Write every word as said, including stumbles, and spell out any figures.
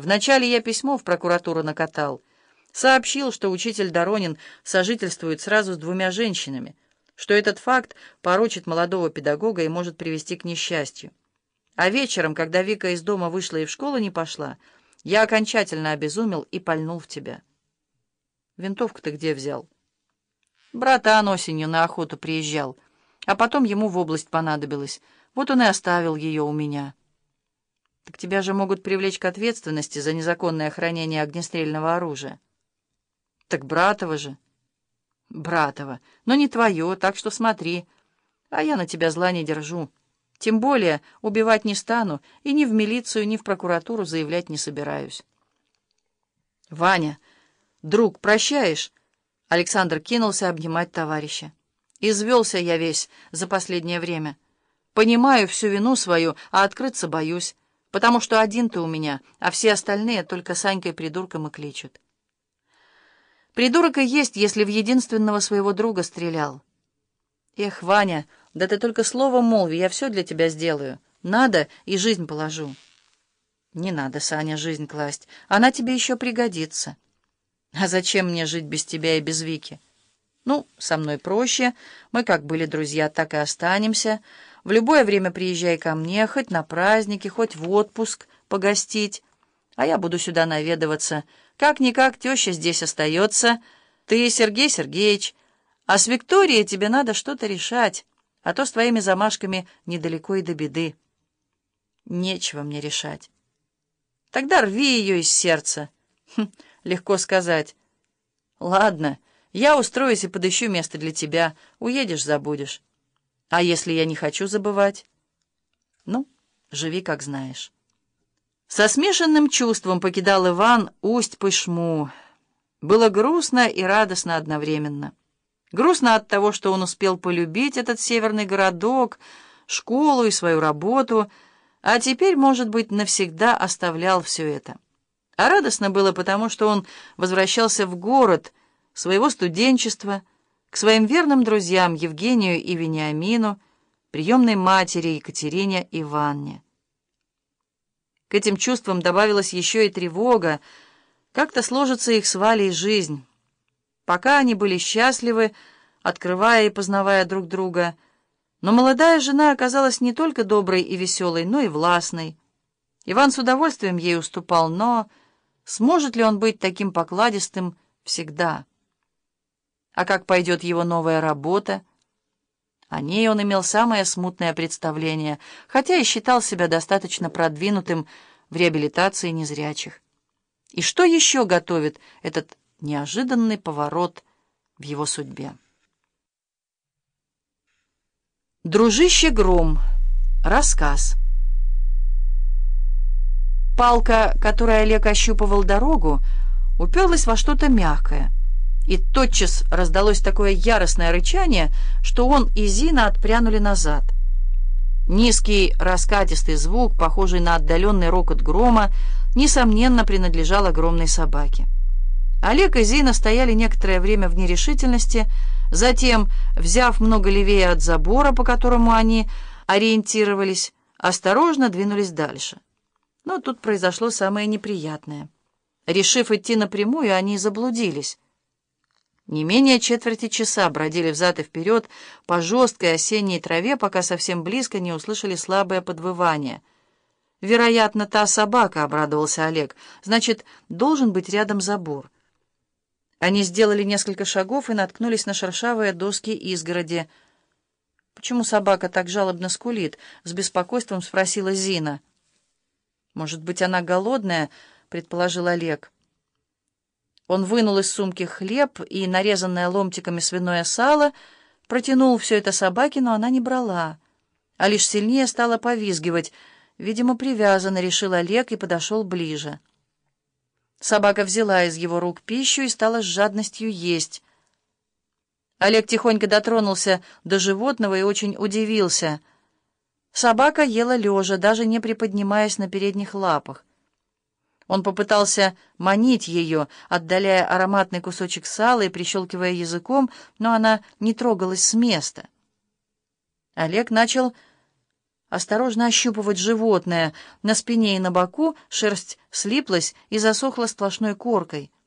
Вначале я письмо в прокуратуру накатал. Сообщил, что учитель Доронин сожительствует сразу с двумя женщинами, что этот факт порочит молодого педагога и может привести к несчастью. А вечером, когда Вика из дома вышла и в школу не пошла, я окончательно обезумел и пальнул в тебя. Винтовку ты где взял? Братан осенью на охоту приезжал, а потом ему в область понадобилось. Вот он и оставил ее у меня. Так тебя же могут привлечь к ответственности за незаконное хранение огнестрельного оружия. Так братова же. Братова. Но не твое, так что смотри. А я на тебя зла не держу. Тем более убивать не стану и ни в милицию, ни в прокуратуру заявлять не собираюсь. Ваня, друг, прощаешь? Александр кинулся обнимать товарища. Извелся я весь за последнее время. Понимаю всю вину свою, а открыться боюсь, потому что один ты у меня, а все остальные только Санькой придурком и кличут. Придурок и есть, если в единственного своего друга стрелял. Эх, Ваня, да ты только слово молви, я все для тебя сделаю. Надо, и жизнь положу. Не надо, Саня, жизнь класть, она тебе еще пригодится. А зачем мне жить без тебя и без Вики? Ну, со мной проще, мы как были друзья, так и останемся. В любое время приезжай ко мне, хоть на праздники, хоть в отпуск погостить, а я буду сюда наведываться. Как-никак теща здесь остается, ты, Сергей Сергеевич, а с Викторией тебе надо что-то решать, а то с твоими замашками недалеко и до беды. Нечего мне решать. Тогда рви ее из сердца. Хм, легко сказать. Ладно, я устроюсь и подыщу место для тебя, уедешь, забудешь. А если я не хочу забывать? Ну, живи, как знаешь. Со смешанным чувством покидал Иван Усть-Пышму. Было грустно и радостно одновременно. Грустно от того, что он успел полюбить этот северный городок, школу и свою работу, а теперь, может быть, навсегда оставлял все это. А радостно было потому, что он возвращался в город своего студенчества, к своим верным друзьям Евгению и Вениамину, приемной матери Екатерине Ивановне. К этим чувствам добавилась еще и тревога, как-то сложится их с Валей жизнь. Пока они были счастливы, открывая и познавая друг друга, но молодая жена оказалась не только доброй и веселой, но и властной. Иван с удовольствием ей уступал, но сможет ли он быть таким покладистым всегда? А как пойдет его новая работа? О ней он имел самое смутное представление, хотя и считал себя достаточно продвинутым в реабилитации незрячих. И что еще готовит этот неожиданный поворот в его судьбе? Дружище Гром. Рассказ. Палка, которой Олег ощупывал дорогу, уперлась во что-то мягкое, и тотчас раздалось такое яростное рычание, что он и Зина отпрянули назад. Низкий раскатистый звук, похожий на отдаленный рокот грома, несомненно принадлежал огромной собаке. Олег и Зина стояли некоторое время в нерешительности, затем, взяв много левее от забора, по которому они ориентировались, осторожно двинулись дальше. Но тут произошло самое неприятное. Решив идти напрямую, они заблудились. Не менее четверти часа бродили взад и вперед по жесткой осенней траве, пока совсем близко не услышали слабое подвывание. «Вероятно, та собака», — обрадовался Олег. «Значит, должен быть рядом забор». Они сделали несколько шагов и наткнулись на шершавые доски изгороди. «Почему собака так жалобно скулит?» — с беспокойством спросила Зина. «Может быть, она голодная?» — предположил Олег. Он вынул из сумки хлеб и нарезанное ломтиками свиное сало, протянул все это собаке, но она не брала, а лишь сильнее стала повизгивать. Видимо, привязана, решил Олег и подошел ближе. Собака взяла из его рук пищу и стала с жадностью есть. Олег тихонько дотронулся до животного и очень удивился. Собака ела лежа, даже не приподнимаясь на передних лапах. Он попытался манить ее, отдаляя ароматный кусочек сала и прищелкивая языком, но она не трогалась с места. Олег начал осторожно ощупывать животное. На спине и на боку шерсть слиплась и засохла сплошной коркой.